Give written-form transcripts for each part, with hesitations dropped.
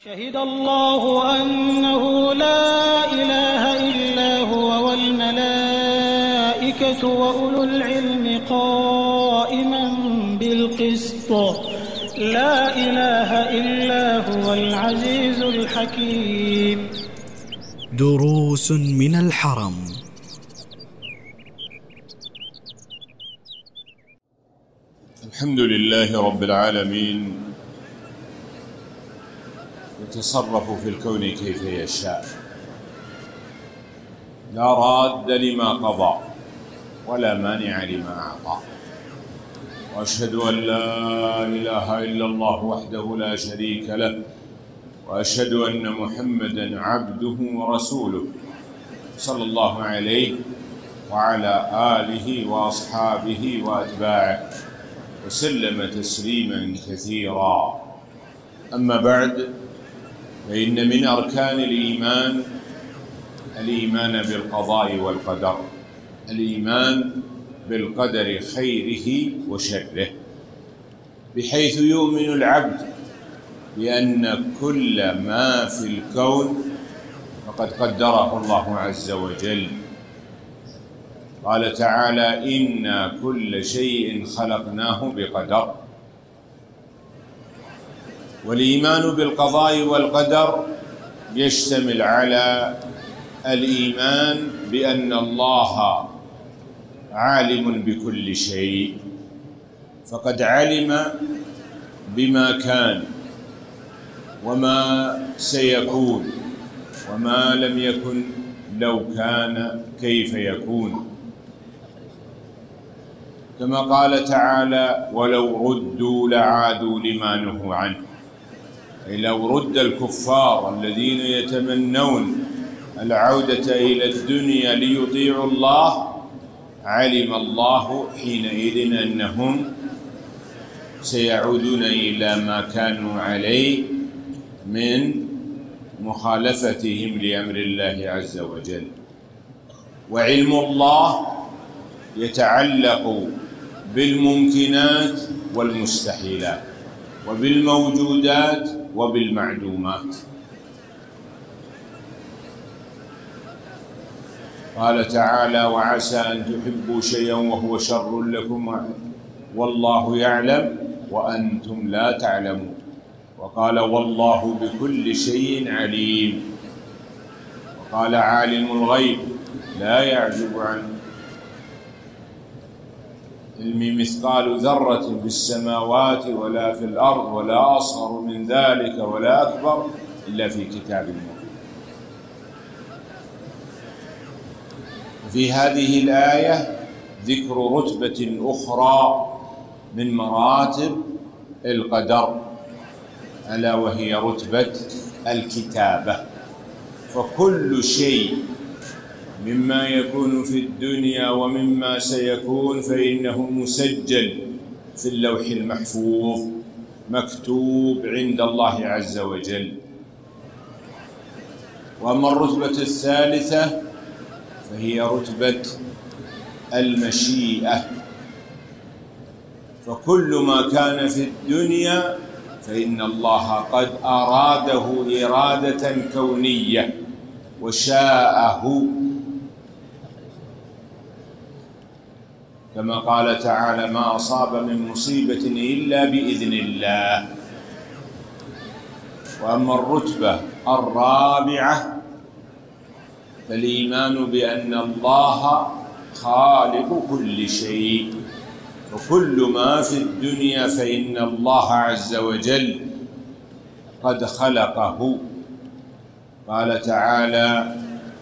شهد الله أنه لا إله إلا هو والملائكة وأولو العلم قائما بالقسط لا إله إلا هو العزيز الحكيم. دروس من الحرم. الحمد لله رب العالمين، يتصرف في الكون كيف يشاء، لا راد لما قضى ولا مانع لما أعطى، وأشهد أن لا إله إلا الله وحده لا شريك له، وأشهد أن محمدًا عبده ورسوله صلى الله عليه وعلى آله وأصحابه وأتباعه وسلم تسليمًا كثيرا. أما بعد، فإن من أركان الإيمان بالقضاء والقدر، الإيمان بالقدر خيره وشره، بحيث يؤمن العبد بأن كل ما في الكون فقد قدره الله عز وجل. قال تعالى: إنا كل شيء خلقناه بقدر. والإيمان بالقضاء والقدر يشتمل على الإيمان بأن الله عالم بكل شيء، فقد علم بما كان وما سيكون وما لم يكن لو كان كيف يكون، كما قال تعالى: ولو ردوا لعادوا لما نهوا عنه. أي لو رد الكفار الذين يتمنون العودة إلى الدنيا ليطيعوا الله، علم الله حينئذ أنهم سيعودون إلى ما كانوا عليه من مخالفتهم لأمر الله عز وجل. وعلم الله يتعلق بالممكنات والمستحيلات، وبالموجودات وبالمعدومات. قال تعالى: وعسى أن تحبوا شيئا وهو شر لكم والله يعلم وأنتم لا تعلمون. وقال: والله بكل شيء عليم. وقال: عالم الغيب لا يعزب عن علم مثقال ذرة في السماوات ولا في الأرض ولا أصغر من ذلك ولا أكبر إلا في كتاب مبين. في هذه الآية ذكر رتبة أخرى من مراتب القدر، ألا وهي رتبة الكتابة. فكل شيء مما يكون في الدنيا ومما سيكون فإنه مسجل في اللوح المحفوظ، مكتوب عند الله عز وجل. وأما الرتبة الثالثة فهي رتبة المشيئة، فكل ما كان في الدنيا فإن الله قد أراده إرادة كونية وشاءه، كما قال تعالى: ما أصاب من مصيبة إلا بإذن الله. وأما الرتبة الرابعة فالإيمان بأن الله خالق كل شيء، فكل ما في الدنيا فإن الله عز وجل قد خلقه. قال تعالى: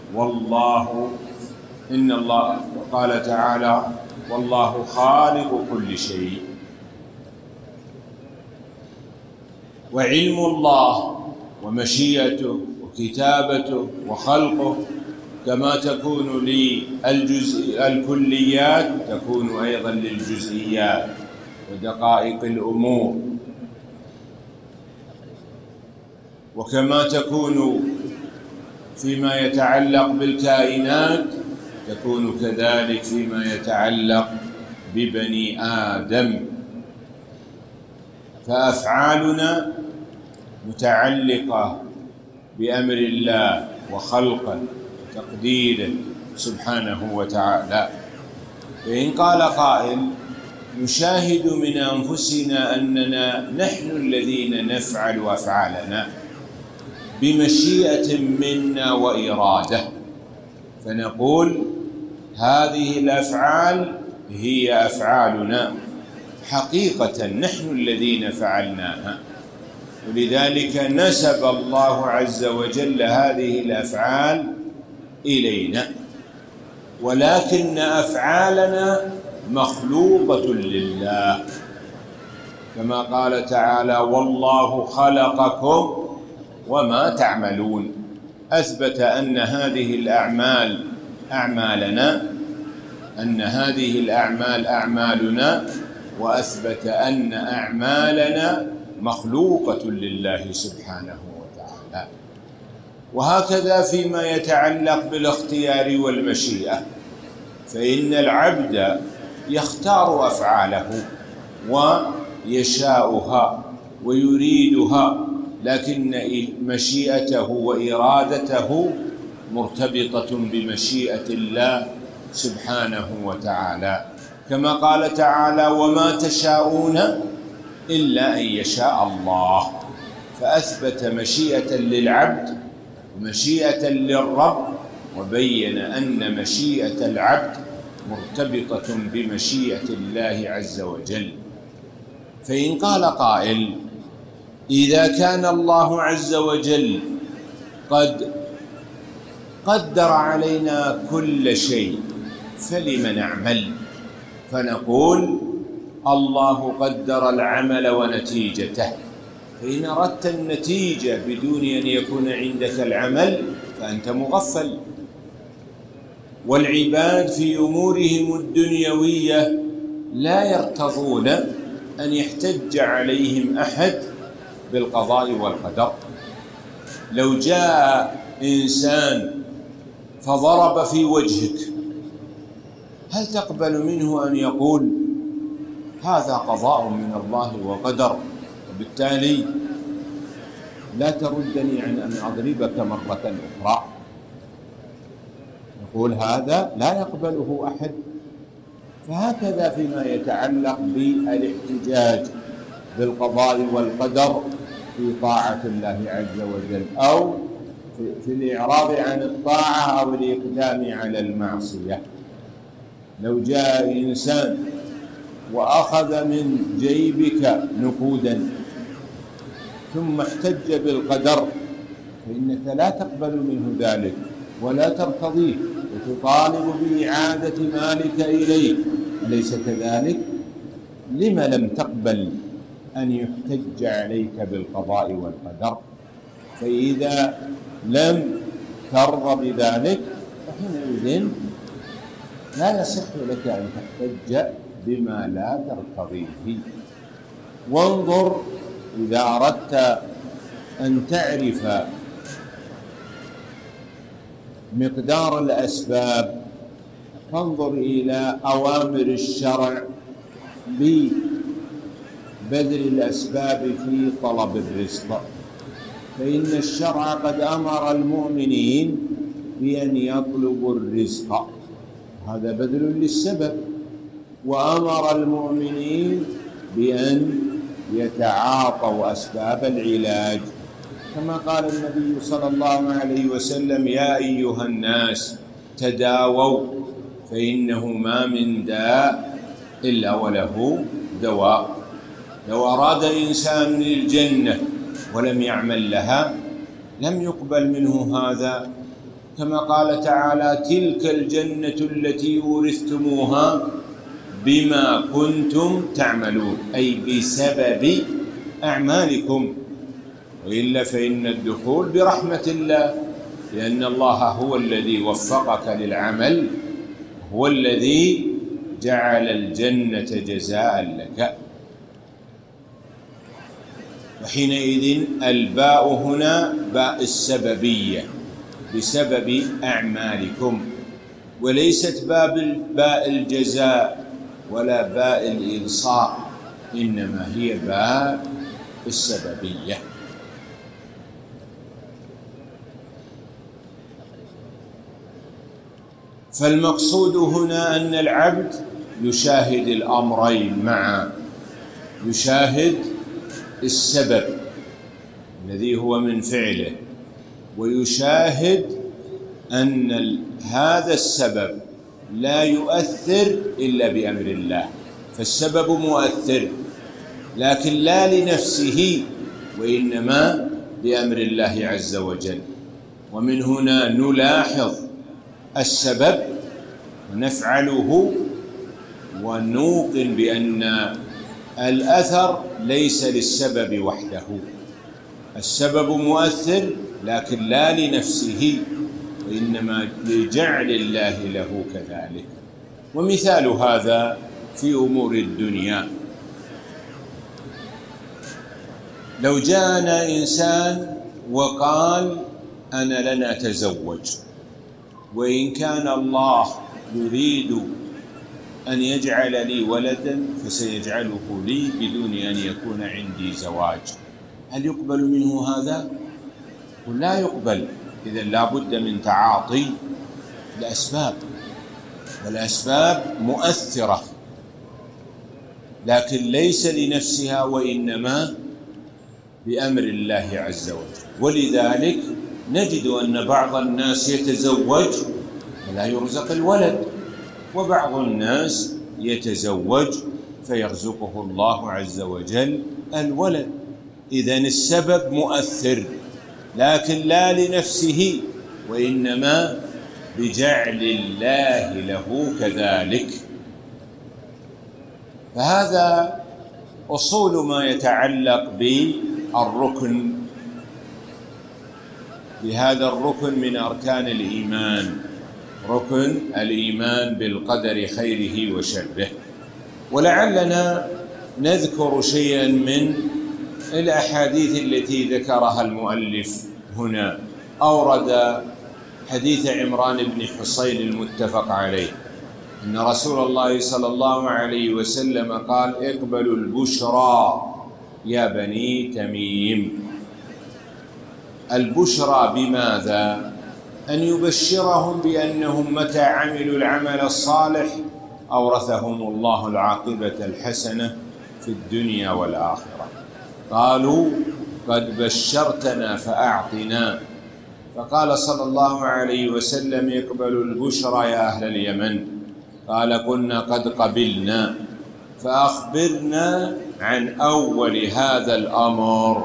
قال تعالى: والله خالق كل شيء. وعلم الله ومشيئته وكتابته وخلقه كما تكون للكليات تكون أيضا للجزئيات ودقائق الأمور، وكما تكون فيما يتعلق بالكائنات تكون كذلك فيما يتعلق ببني آدم. فأفعالنا متعلقة بأمر الله وخلقه وتقديره سبحانه وتعالى. فإن قال قائل: نشاهد من أنفسنا أننا نحن الذين نفعل أفعالنا بمشيئة منا وإرادة، فنقول هذه الأفعال هي أفعالنا حقيقة، نحن الذين فعلناها، ولذلك نسب الله عز وجل هذه الأفعال إلينا، ولكن أفعالنا مخلوقة لله، كما قال تعالى: والله خلقكم وما تعملون. أثبت أن هذه الأعمال أعمالنا، أن هذه الأعمال أعمالنا، وأثبت أن أعمالنا مخلوقة لله سبحانه وتعالى. وهكذا فيما يتعلق بالاختيار والمشيئة، فإن العبد يختار أفعاله ويشاؤها ويريدها، لكن مشيئته وإرادته مرتبطة بمشيئة الله سبحانه وتعالى، كما قال تعالى: وما تشاءون إلا أن يشاء الله. فأثبت مشيئة للعبد ومشيئة للرب، وبين أن مشيئة العبد مرتبطة بمشيئة الله عز وجل. فإن قال قائل: إذا كان الله عز وجل قد قدر علينا كل شيء فلم نعمل؟ فنقول: الله قدر العمل ونتيجته، فإن أردت النتيجة بدون أن يكون عندك العمل فأنت مغفل. والعباد في أمورهم الدنيوية لا يرتضون أن يحتج عليهم أحد بالقضاء والقدر. لو جاء إنسان فضرب في وجهك، هل تقبل منه أن يقول: هذا قضاء من الله وقدر، وبالتالي لا تردني عن أن أضربك مرة أخرى؟ نقول هذا لا يقبله أحد. فهكذا فيما يتعلق بالاحتجاج بالقضاء والقدر في طاعة الله عز وجل، أو في الإعراض عن الطاعة أو الإقدام على المعصية. لو جاء إنسان وأخذ من جيبك نقودا ثم احتج بالقدر، فإنك لا تقبل منه ذلك ولا ترتضيه، وتطالب بإعادة مالك إليه، أليس كذلك؟ لم لم تقبل أن يحتج عليك بالقضاء والقدر؟ فإذا لم ترضى بذلك فحينئذ لا يصح لك أن تحتج بما لا ترتضيه. وانظر، إذا أردت أن تعرف مقدار الأسباب فانظر إلى أوامر الشرع ببذل الأسباب في طلب الرزق، فإن الشرع قد أمر المؤمنين بأن يطلبوا الرزق، هذا بذل للسبب، وأمر المؤمنين بأن يتعاطوا أسباب العلاج، كما قال النبي صلى الله عليه وسلم: يا أيها الناس تداووا فإنه ما من داء إلا وله دواء. لو أراد إنسان الجنة ولم يعمل لها لم يقبل منه هذا، كما قال تعالى: تلك الجنة التي أورثتموها بما كنتم تعملون، أي بسبب أعمالكم، وإلا فإن الدخول برحمة الله، لأن الله هو الذي وفقك للعمل، هو الذي جعل الجنة جزاء لك. وحينئذ الباء هنا باء السببية، بسبب أعمالكم، وليست باء الجزاء ولا باء الإنصاف، إنما هي باء السببية. فالمقصود هنا أن العبد يشاهد الأمرين معا، يشاهد السبب الذي هو من فعله، ويشاهد أن هذا السبب لا يؤثر إلا بأمر الله، فالسبب مؤثر لكن لا لنفسه وإنما بأمر الله عز وجل. ومن هنا نلاحظ السبب ونفعله ونوقن بأن الأثر ليس للسبب وحده، السبب مؤثر لكن لا لنفسه وإنما لجعل الله له كذلك. ومثال هذا في أمور الدنيا، لو جاءنا إنسان وقال أنا لن أتزوج، وإن كان الله يريد أن يجعل لي ولدا فسيجعله لي بدون أن يكون عندي زواج، هل يقبل منه هذا؟ ولا يقبل. إذن لا بد من تعاطي الأسباب، والأسباب مؤثرة لكن ليس لنفسها وإنما بأمر الله عز وجل. ولذلك نجد أن بعض الناس يتزوج ولا يرزق الولد، وبعض الناس يتزوج فيرزقه الله عز وجل الولد. إذن السبب مؤثر لكن لا لنفسه وإنما بجعل الله له كذلك. فهذا أصول ما يتعلق بالركن، بهذا الركن من أركان الإيمان، ركن الإيمان بالقدر خيره وشره. ولعلنا نذكر شيئا من الأحاديث التي ذكرها المؤلف هنا. أورد حديث عمران بن حصين المتفق عليه أن رسول الله صلى الله عليه وسلم قال: اقبلوا البشرى يا بني تميم. البشرى بماذا؟ أن يبشرهم بأنهم متى عملوا العمل الصالح أورثهم الله العاقبة الحسنة في الدنيا والآخرة. قالوا: قد بشرتنا فأعطنا. فقال صلى الله عليه وسلم: اقبلوا البشرى يا أهل اليمن. قال: قلنا قد قبلنا، فأخبرنا عن أول هذا الأمر.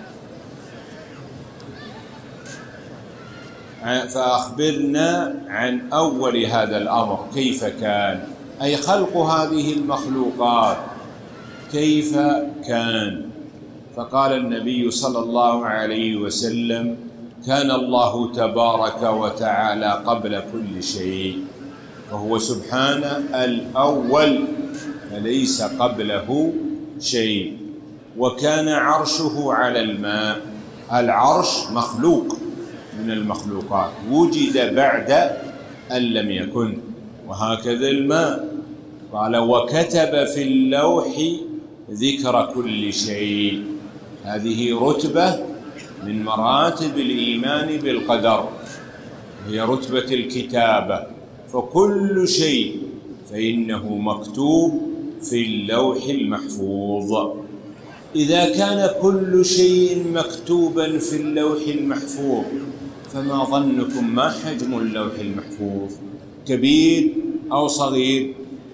فأخبرنا عن أول هذا الأمر كيف كان، أي خلق هذه المخلوقات كيف كان. فقال النبي صلى الله عليه وسلم: كان الله تبارك وتعالى قبل كل شيء، فهو سبحانه الأول فليس قبله شيء. وكان عرشه على الماء، العرش مخلوق من المخلوقات، وجد بعد أن لم يكن. وهكذا الماء. قال: وكتب في اللوح ذكر كل شيء. هذه رتبة من مراتب الإيمان بالقدر، هي رتبة الكتابة. فكل شيء فإنه مكتوب في اللوح المحفوظ. إذا كان كل شيء مكتوبا في اللوح المحفوظ فما ظنكم ما حجم اللوح المحفوظ؟ كبير أو صغير؟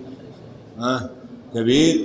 كبير،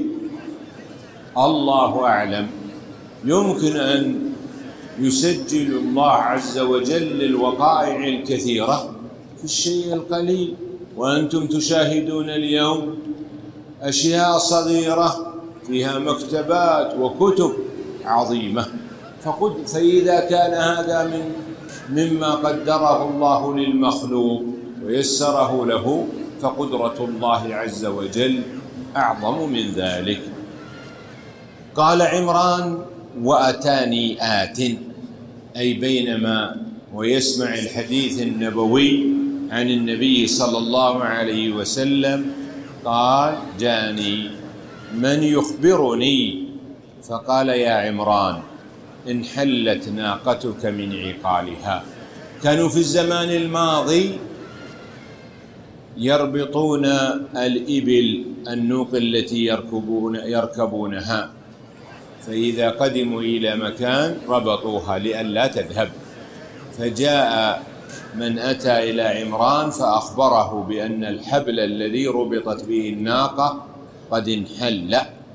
الله أعلم. يمكن أن يسجل الله عز وجل الوقائع الكثيرة في الشيء القليل، وأنتم تشاهدون اليوم أشياء صغيرة فيها مكتبات وكتب عظيمة. فإذا كان هذا مما قدره الله للمخلوق ويسره له، فقدرة الله عز وجل أعظم من ذلك. قال عمران: وأتاني آت، أي بينما ويسمع الحديث النبوي عن النبي صلى الله عليه وسلم قال: جاني من يخبرني، فقال: يا عمران انحلت ناقتك من عقالها. كانوا في الزمان الماضي يربطون الإبل النوق التي يركبونها، فإذا قدموا إلى مكان ربطوها لئلا تذهب. فجاء من أتى إلى عمران فأخبره بأن الحبل الذي ربطت به الناقة قد انحل.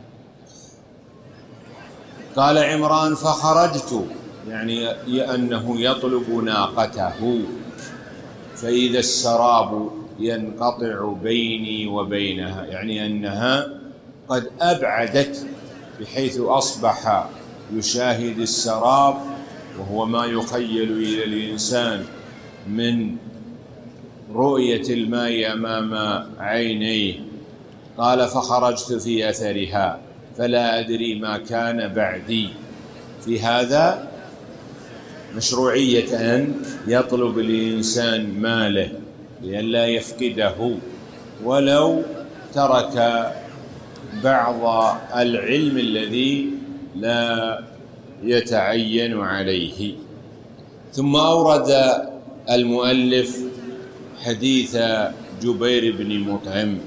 قال عمران: فخرجت، يعني أنه يطلب ناقته، فإذا السراب ينقطع بيني وبينها، يعني أنها قد أبعدت بحيث أصبح يشاهد السراب، وهو ما يخيل إلى الإنسان من رؤية الماء أمام عينيه. قال: فخرجت في أثرها فلا أدري ما كان بعدي. في هذا مشروعية أن يطلب الإنسان ماله لئلا يفقده، ولو ترك بعض العلم الذي لا يتعين عليه. ثم أورد المؤلف حديث جبير بن مطعم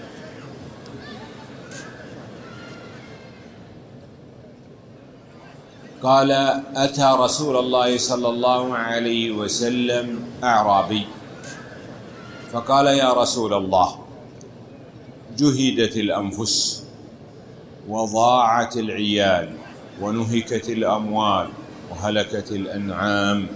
قال: أتى رسول الله صلى الله عليه وسلم أعرابي فقال: يا رسول الله، جهدت الأنفس وضاعت العيال ونهكت الأموال وهلكت الأنعام،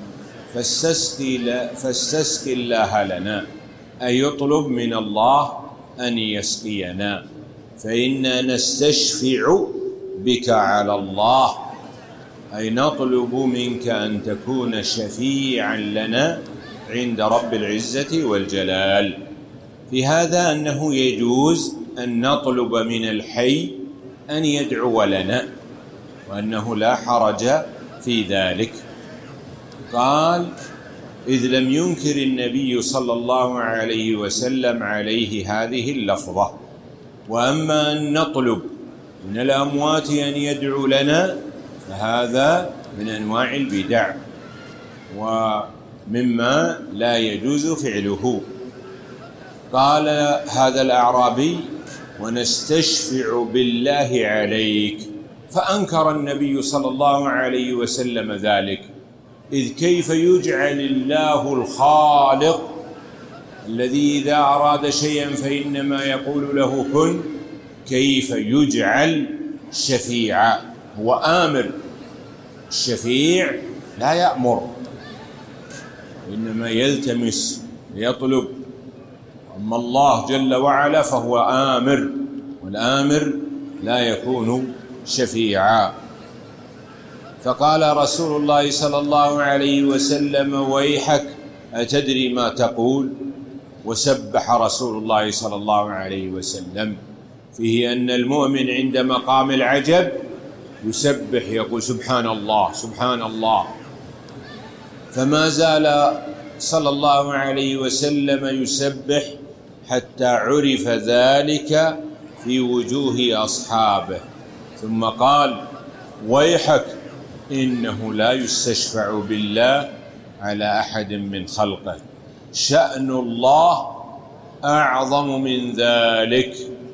فاستسقي الله لنا، أي يطلب من الله أن يسقينا، فإنا نستشفع بك على الله، أي نطلب منك أن تكون شفيعا لنا عند رب العزة والجلال. في هذا أنه يجوز أن نطلب من الحي أن يدعو لنا، وأنه لا حرج في ذلك. قال: إذ لم ينكر النبي صلى الله عليه وسلم عليه هذه اللفظة. وأما أن نطلب من الأموات أن يدعو لنا فهذا من أنواع البدع ومما لا يجوز فعله. قال هذا الأعرابي: ونستشفع بالله عليك. فأنكر النبي صلى الله عليه وسلم ذلك، إذ كيف يجعل الله الخالق الذي إذا أراد شيئا فإنما يقول له كن، كيف يجعل شفيعا؟ هو آمر، الشفيع لا يأمر، إنما يلتمس يطلب. أما الله جل وعلا فهو آمر، والآمر لا يكون شفيعا. فقال رسول الله صلى الله عليه وسلم: ويحك أتدري ما تقول؟ وسبح رسول الله صلى الله عليه وسلم. فيه أن المؤمن عند مقام العجب يسبح، يقول سبحان الله سبحان الله. فما زال صلى الله عليه وسلم يسبح حتى عرف ذلك في وجوه أصحابه، ثم قال: ويحك إنه لا يستشفع بالله على أحد من خلقه، شأن الله أعظم من ذلك،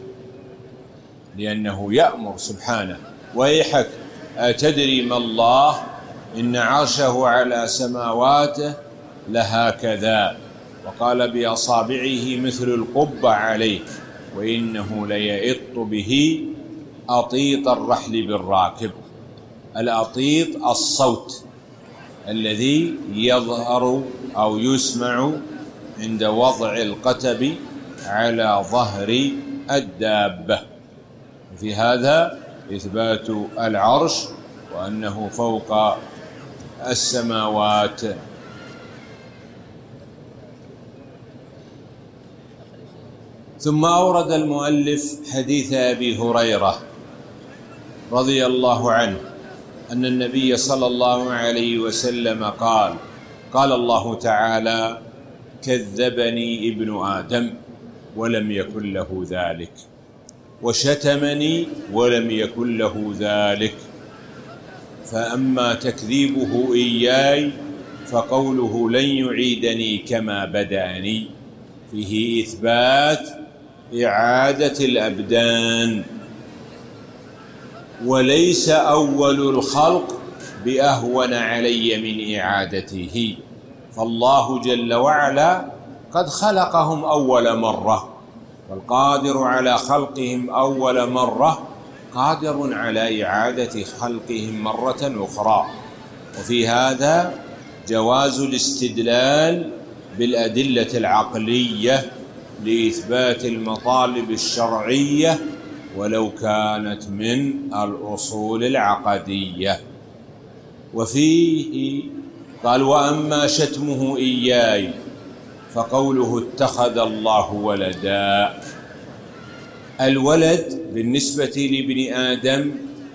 لأنه يأمر سبحانه. ويحك أتدري ما الله؟ إن عرشه على سماواته لهكذا، وقال بأصابعه مثل القبة عليه، وإنه ليئط به أطيط الرحل بالراكب. الأطيط الصوت الذي يظهر أو يسمع عند وضع القتب على ظهر الدابة. في هذا إثبات العرش وأنه فوق السماوات. ثم أورد المؤلف حديث أبي هريرة رضي الله عنه أن النبي صلى الله عليه وسلم قال: قال الله تعالى: كذبني ابن آدم ولم يكن له ذلك، وشتمني ولم يكن له ذلك، فأما تكذيبه إياي فقوله لن يعيدني كما بدأني. فيه إثبات إعادة الأبدان، وليس أول الخلق بأهون علي من إعادته، فالله جل وعلا قد خلقهم أول مرة، فالقادر على خلقهم أول مرة قادر على إعادة خلقهم مرة أخرى. وفي هذا جواز الاستدلال بالأدلة العقلية لإثبات المطالب الشرعية ولو كانت من الأصول العقدية. وفيه قال: وأما شتمه إياي فقوله اتخذ الله ولدا. الولد بالنسبة لابن آدم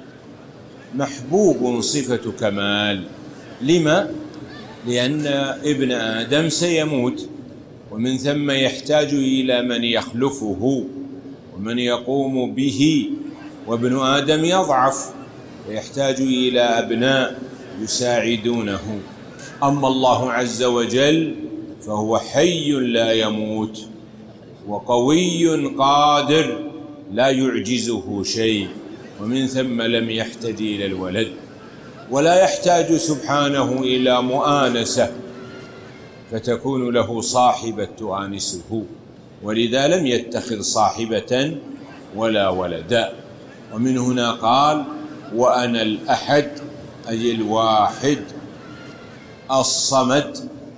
محبوب صفة كمال. لما؟ لأن ابن آدم سيموت، ومن ثم يحتاج إلى من يخلفه ومن يقوم به، وابن آدم يضعف فيحتاج إلى أبناء يساعدونه. أما الله عز وجل فهو حي لا يموت، وقوي قادر لا يعجزه شيء، ومن ثم لم يحتاج إلى الولد، ولا يحتاج سبحانه إلى مؤانسة فتكون له صاحبة تؤانسه، ولذا لم يتخذ صاحبة ولا ولدا. ومن هنا قال: وأنا الأحد، أي الواحد الصمد،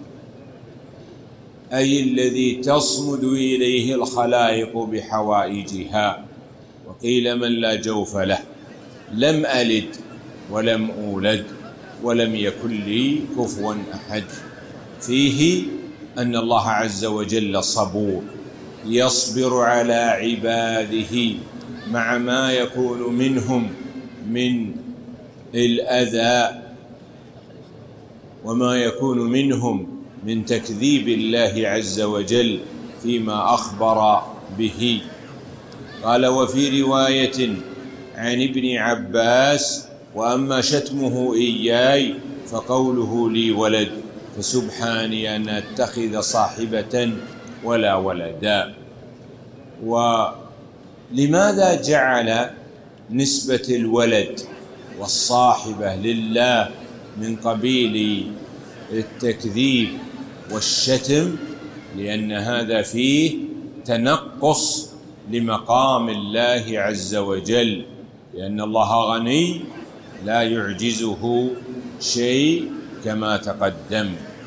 أي الذي تصمد إليه الخلائق بحوائجها. وقيل: من لا جوف له، لم ألد ولم أولد ولم يكن لي كفوا أحد. فيه أن الله عز وجل صبور، يصبر على عباده مع ما يكون منهم من الأذى وما يكون منهم من تكذيب الله عز وجل فيما أخبر به. قال: وفي رواية عن ابن عباس: وأما شتمه إياي فقوله لي ولد، فسبحاني أن أتخذ صاحبة ولا ولدا. ولماذا جعل نسبة الولد والصاحبة لله من قبيل التكذيب والشتم؟ لأن هذا فيه تنقص لمقام الله عز وجل، لأن الله غني لا يعجزه شيء كما تقدم.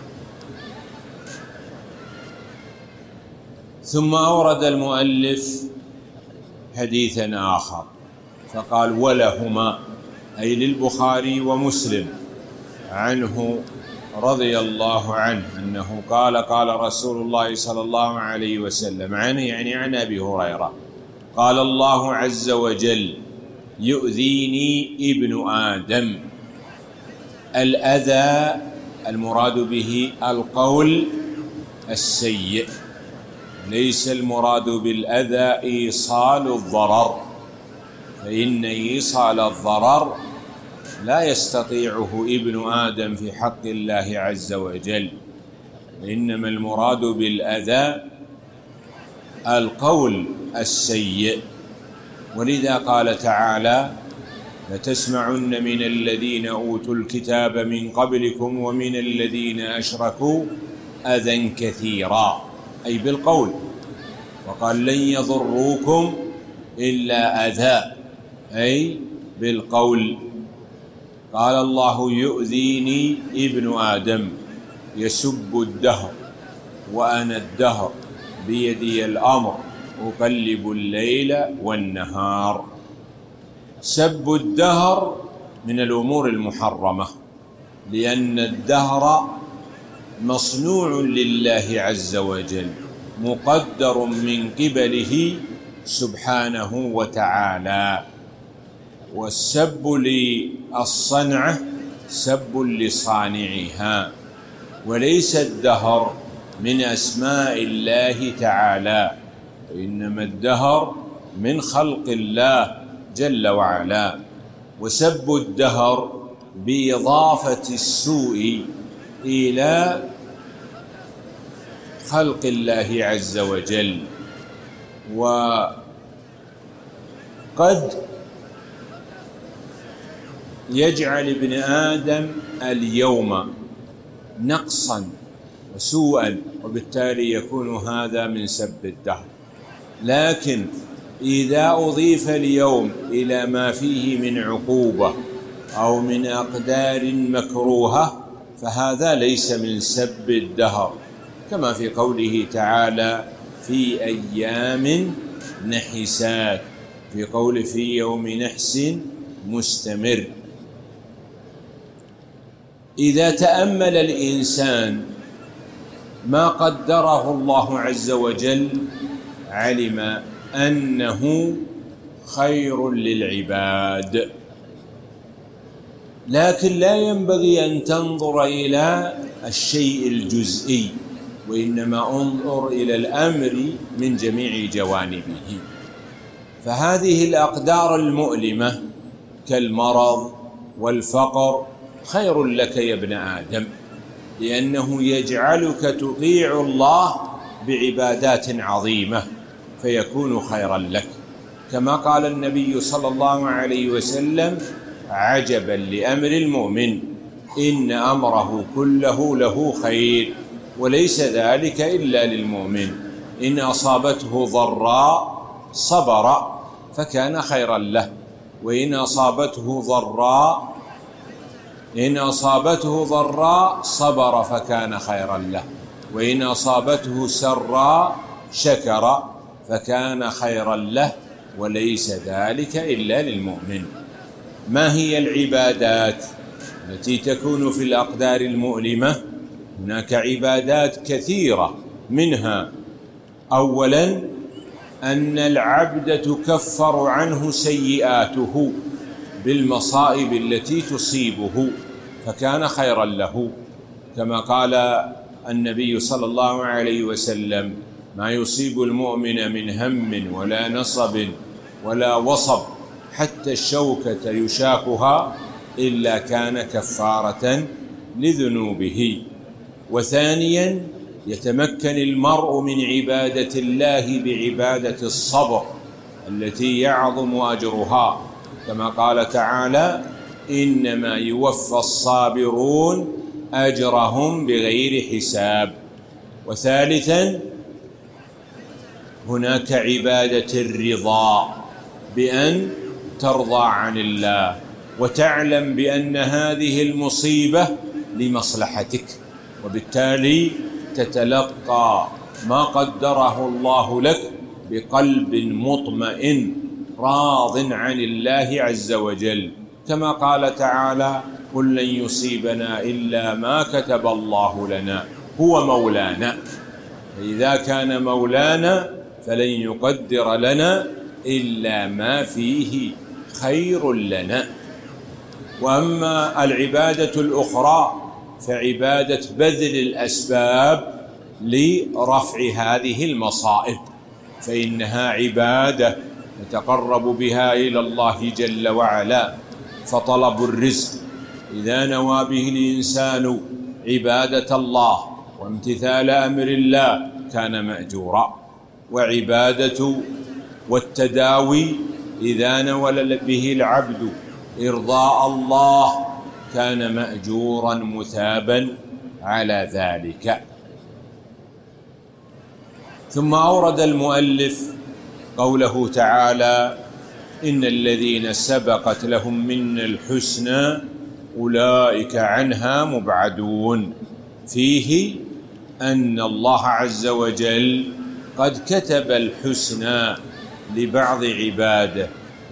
ثم أورد المؤلف حديثا آخر فقال: ولهما، أي للبخاري ومسلم، عنه رضي الله عنه أنه قال: قال رسول الله صلى الله عليه وسلم، يعني عن أبي هريرة، قال الله عز وجل: يؤذيني ابن آدم. الأذى المراد به القول السيء، ليس المراد بالأذى إيصال الضرر، فإن إيصال الضرر لا يستطيعه ابن آدم في حق الله عز وجل، إنما المراد بالأذى القول السيء. ولذا قال تعالى: لتسمعن من الذين أوتوا الكتاب من قبلكم ومن الذين أشركوا أذى كثيرا، أي بالقول. وقال: لن يضروكم إلا أذى، أي بالقول. قال الله: يؤذيني ابن آدم، يسب الدهر وأنا الدهر بيدي الأمر أقلب الليل والنهار. سب الدهر من الأمور المحرمة، لأن الدهر مصنوع لله عز وجل، مقدر من قبله سبحانه وتعالى. والسب للصنعة سب لصانعها، وليس الدهر من أسماء الله تعالى، إنما الدهر من خلق الله جل وعلا. وسب الدهر بإضافة السوء إلى خلق الله عز وجل. وقد يجعل ابن آدم اليوم نقصا وسوءا، وبالتالي يكون هذا من سب الدهر. لكن إذا أضيف اليوم إلى ما فيه من عقوبة أو من أقدار مكروهة فهذا ليس من سب الدهر، كما في قوله تعالى في أيام نحسات، في قول في يوم نحس مستمر. إذا تأمل الإنسان ما قدره الله عز وجل علم أنه خير للعباد، لكن لا ينبغي أن تنظر إلى الشيء الجزئي، وإنما انظر إلى الأمر من جميع جوانبه. فهذه الأقدار المؤلمة كالمرض والفقر خير لك يا ابن آدم، لأنه يجعلك تطيع الله بعبادات عظيمة فيكون خيرا لك، كما قال النبي صلى الله عليه وسلم عجبا لأمر المؤمن إن أمره كله له خير وليس ذلك إلا للمؤمن، إن أصابته ضراء صبر فكان خيرا له، وإن أصابته ضراء صبر فكان خيرا له، وإن أصابته سراء شكر فكان خيرا له، وليس ذلك إلا للمؤمن. ما هي العبادات التي تكون في الأقدار المؤلمة؟ هناك عبادات كثيرة، منها أولا أن العبد تكفر عنه سيئاته بالمصائب التي تصيبه فكان خيرا له، كما قال النبي صلى الله عليه وسلم ما يصيب المؤمن من هم ولا نصب ولا وصب حتى الشوكة يشاكها إلا كان كفارة لذنوبه. وثانيا يتمكن المرء من عبادة الله بعبادة الصبر التي يعظم أجرها، كما قال تعالى إنما يوفى الصابرون أجرهم بغير حساب. وثالثا هناك عبادة الرضا، بأن ترضى عن الله وتعلم بأن هذه المصيبة لمصلحتك، وبالتالي تتلقى ما قدره الله لك بقلب مطمئن راض عن الله عز وجل، كما قال تعالى قل لن يصيبنا إلا ما كتب الله لنا هو مولانا، فإذا كان مولانا فلن يقدر لنا إلا ما فيه خير لنا. وأما العبادة الأخرى فعبادة بذل الأسباب لرفع هذه المصائب، فإنها عبادة نتقرب بها إلى الله جل وعلا. فطلب الرزق إذا نوى به الإنسان عبادة الله وامتثال أمر الله كان مأجورا، وعبادة والتداوي إذا نوى به العبد إرضاء الله كان مأجورا مثابا على ذلك. ثم أورد المؤلف قوله تعالى إن الذين سبقت لهم منا الحسنى أولئك عنها مبعدون، فيه أن الله عز وجل قد كتب الحسنى لبعض عباده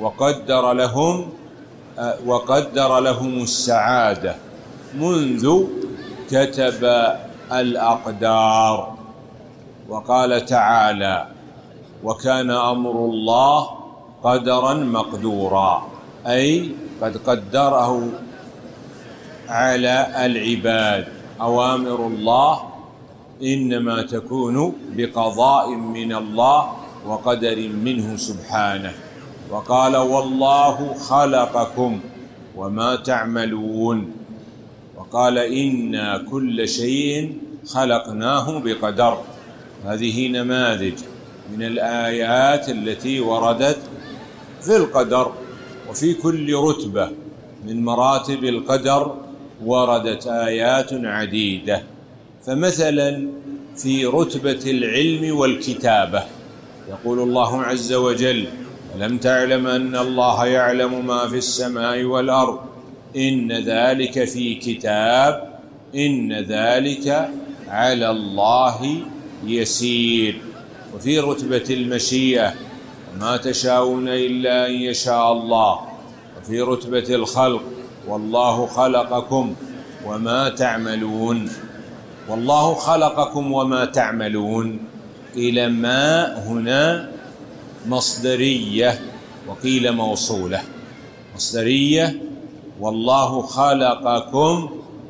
وقدر لهم السعادة منذ كتب الأقدار. وقال تعالى وكان أمر الله قدرا مقدورا، أي قد قدره على العباد. أوامر الله إنما تكون بقضاء من الله وقدر منه سبحانه. وقال والله خلقكم وما تعملون، وقال إنا كل شيء خلقناه بقدر، هذه نماذج من الآيات التي وردت في القدر، وفي كل رتبة من مراتب القدر وردت آيات عديدة. فمثلا في رتبة العلم والكتابة يقول الله عز وجل: ألم تعلم أن الله يعلم ما في السماء والأرض إن ذلك في كتاب إن ذلك على الله يسير. وفي رتبة المشيئة: وما تشاءون إلا أن يشاء الله. وفي رتبة الخلق: والله خلقكم وما تعملون. والله خلقكم وما تعملون، قيل ما هنا مصدرية وقيل موصولة. مصدرية: والله خلقكم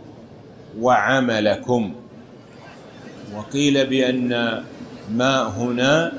وعملكم. وقيل بأن ما هنا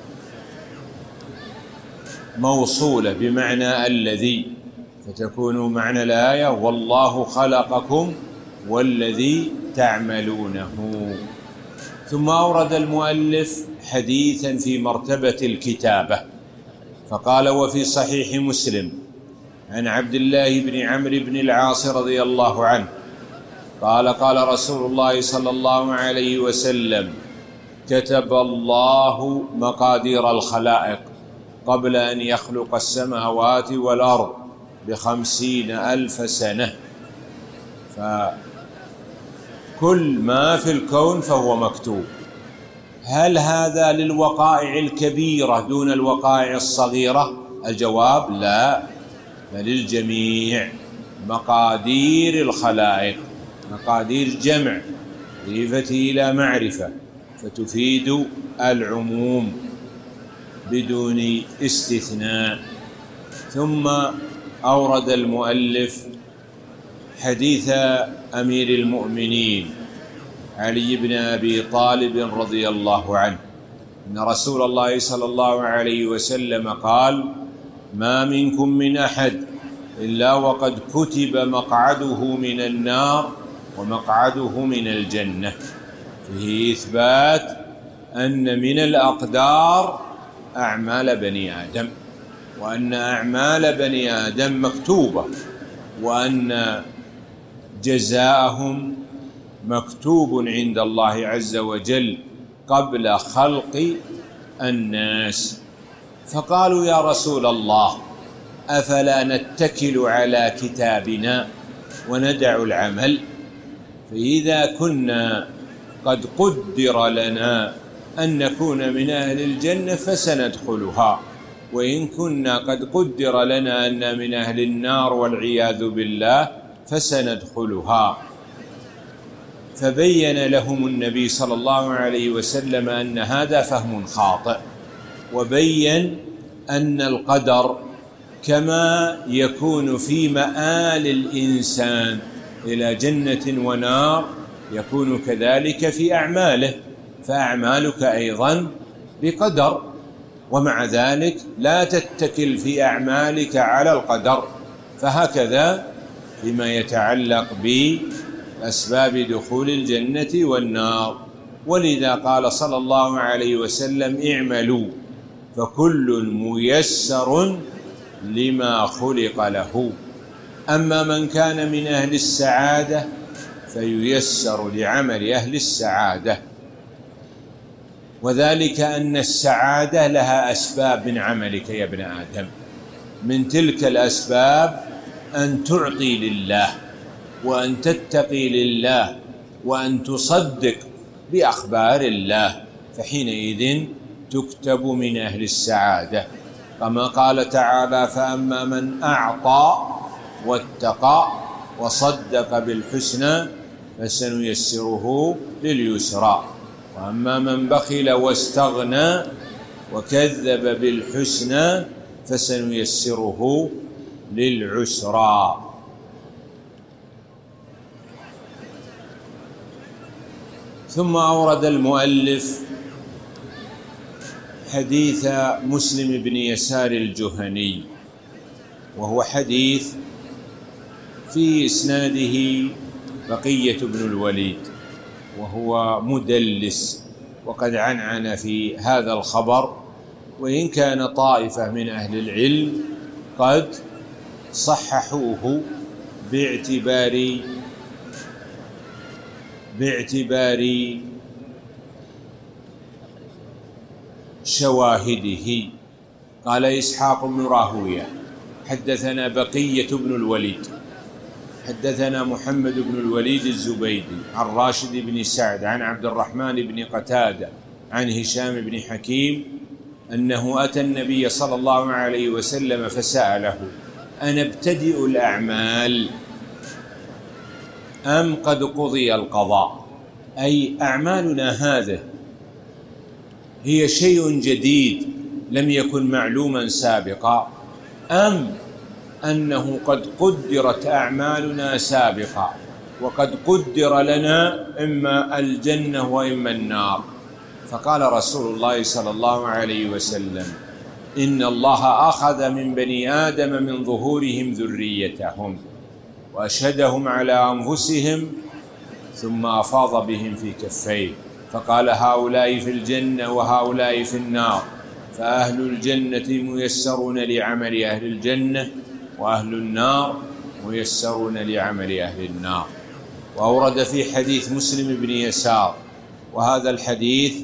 موصولة بمعنى الذي، فتكون معنى الآية: والله خلقكم والذي تعملونه. ثم أورد المؤلف حديثا في مرتبة الكتابة فقال: وفي صحيح مسلم عن عبد الله بن عمرو بن العاص رضي الله عنه قال: قال رسول الله صلى الله عليه وسلم: كتب الله مقادير الخلائق قبل أن يخلق السماوات والأرض ب50,000 سنة. فكل ما في الكون فهو مكتوب. هل هذا للوقائع الكبيرة دون الوقائع الصغيرة؟ الجواب: لا، بل الجميع. مقادير الخلائق، مقادير جمع إضافة إلى معرفة فتفيد العموم بدون استثناء. ثم أورد المؤلف حديث أمير المؤمنين علي بن أبي طالب رضي الله عنه أن رسول الله صلى الله عليه وسلم قال: ما منكم من أحد إلا وقد كتب مقعده من النار ومقعده من الجنة. فيه إثبات أن من الأقدار أعمال بني آدم، وأن أعمال بني آدم مكتوبة، وأن جزاءهم مكتوب عند الله عز وجل قبل خلق الناس. فقالوا: يا رسول الله، أفلا نتكل على كتابنا وندع العمل؟ فإذا كنا قد قدر لنا أن نكون من أهل الجنة فسندخلها، وإن كنا قد قدر لنا أن من أهل النار والعياذ بالله فسندخلها. فبين لهم النبي صلى الله عليه وسلم أن هذا فهم خاطئ، وبين أن القدر كما يكون في مآل الإنسان إلى جنة ونار يكون كذلك في أعماله، فأعمالك أيضا بقدر، ومع ذلك لا تتكل في أعمالك على القدر. فهكذا فيما يتعلق بأسباب دخول الجنة والنار. ولذا قال صلى الله عليه وسلم: اعملوا فكل ميسر لما خلق له. أما من كان من أهل السعادة فييسر لعمل أهل السعادة، وذلك أن السعادة لها أسباب من عملك يا ابن آدم. من تلك الأسباب أن تعطي لله، وأن تتقي لله، وأن تصدق بأخبار الله، فحينئذ تكتب من أهل السعادة. كما قال تعالى: فأما من أعطى واتقى وصدق بالحسنى فسنيسره لليسرى، وأما من بخل واستغنى وكذب بالحسنى فسنيسره للعسرى. ثم أورد المؤلف حديث مسلم بن يسار الجهني، وهو حديث في إسناده بقية بن الوليد، وهو مدلس وقد عنعن في هذا الخبر، وإن كان طائفة من أهل العلم قد صححوه باعتبار شواهده. قال إسحاق بن راهويه حدثنا بقية بن الوليد حدثنا محمد بن الوليد الزبيدي عن راشد بن سعد عن عبد الرحمن بن قتادة عن هشام بن حكيم أنه أتى النبي صلى الله عليه وسلم فسأله: أنبتدئ الأعمال أم قد قضي القضاء؟ أي أعمالنا هذه هي شيء جديد لم يكن معلوما سابقا، أم أنه قد قدرت أعمالنا سابقا وقد قدر لنا إما الجنة وإما النار؟ فقال رسول الله صلى الله عليه وسلم: إن الله أخذ من بني آدم من ظهورهم ذريتهم وأشهدهم على أنفسهم ثم أفاض بهم في كفيه فقال: هؤلاء في الجنة وهؤلاء في النار، فأهل الجنة ميسرون لعمل أهل الجنة وأهل النار ميسرون لعمل أهل النار. وأورد في حديث مسلم بن يسار، وهذا الحديث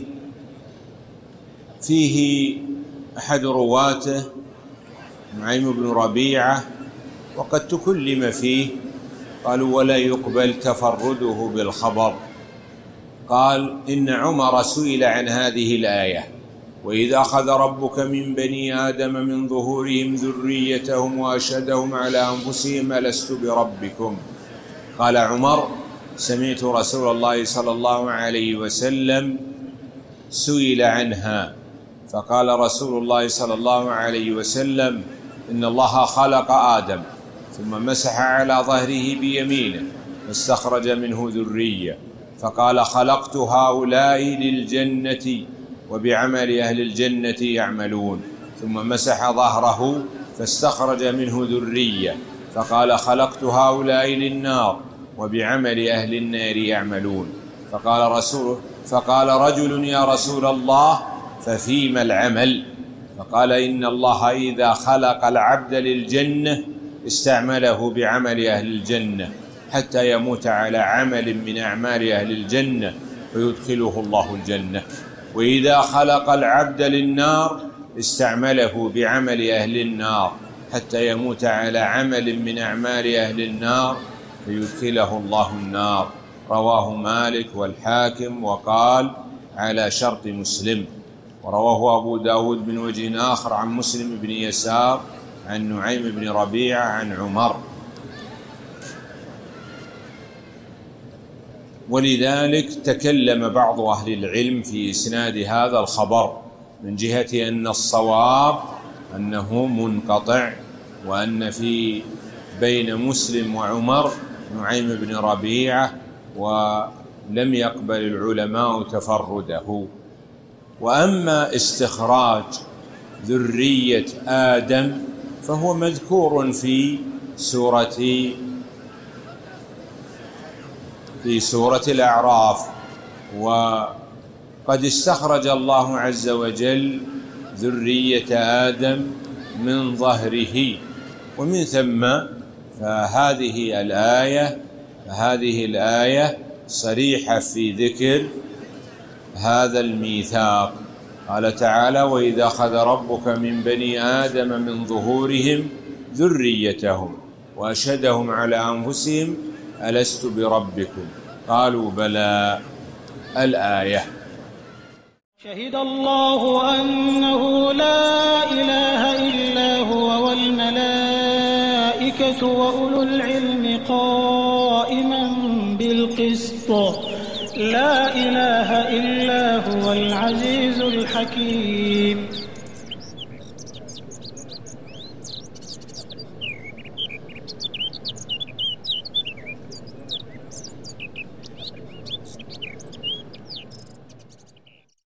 فيه أحد رواته نعيم بن ربيعة وقد تكلم فيه، قالوا: ولا يقبل تفرده بالخبر. قال: إن عمر سئل عن هذه الآية: وإذا أخذ ربك من بني آدم من ظهورهم ذريتهم وأشهدهم على أنفسهم ألست بربكم؟ قال عمر: سمعت رسول الله صلى الله عليه وسلم سئل عنها، فقال رسول الله صلى الله عليه وسلم: إن الله خلق آدم ثم مسح على ظهره بيمينه فاستخرج منه ذرية، فقال: خلقت هؤلاء للجنة وبعمل أهل الجنة يعملون، ثم مسح ظهره فاستخرج منه ذرية، فقال: خلقت هؤلاء للنار وبعمل أهل النار يعملون. فقال رجل: يا رسول الله ففيما العمل؟ فقال: إن الله إذا خلق العبد للجنة استعمله بعمل أهل الجنة حتى يموت على عمل من أعمال أهل الجنة فيدخله الله الجنة، وإذا خلق العبد للنار استعمله بعمل أهل النار حتى يموت على عمل من أعمال أهل النار فيدخله الله النار. رواه مالك والحاكم وقال: على شرط مسلم. ورواه أبو داود من وجه آخر عن مسلم بن يسار عن نعيم بن ربيعة عن عمر. ولذلك تكلم بعض أهل العلم في إسناد هذا الخبر من جهة أن الصواب أنه منقطع، وأن في بين مسلم وعمر نعيم بن ربيعة، ولم يقبل العلماء تفرده. وأما استخراج ذرية آدم فهو مذكور في سورة الأعراف، وقد استخرج الله عز وجل ذرية آدم من ظهره، ومن ثم فهذه الآية صريحة في ذكر هذا الميثاق. قال تعالى: وإذا أخذ ربك من بني آدم من ظهورهم ذريتهم وأشهدهم على أنفسهم ألست بربكم؟ قالوا بلى. الآية. شهد الله أنه لا إله إلا هو والملائكة وأولو العلم قائما بالقسط لا إله إلا هو العزيز الحكيم.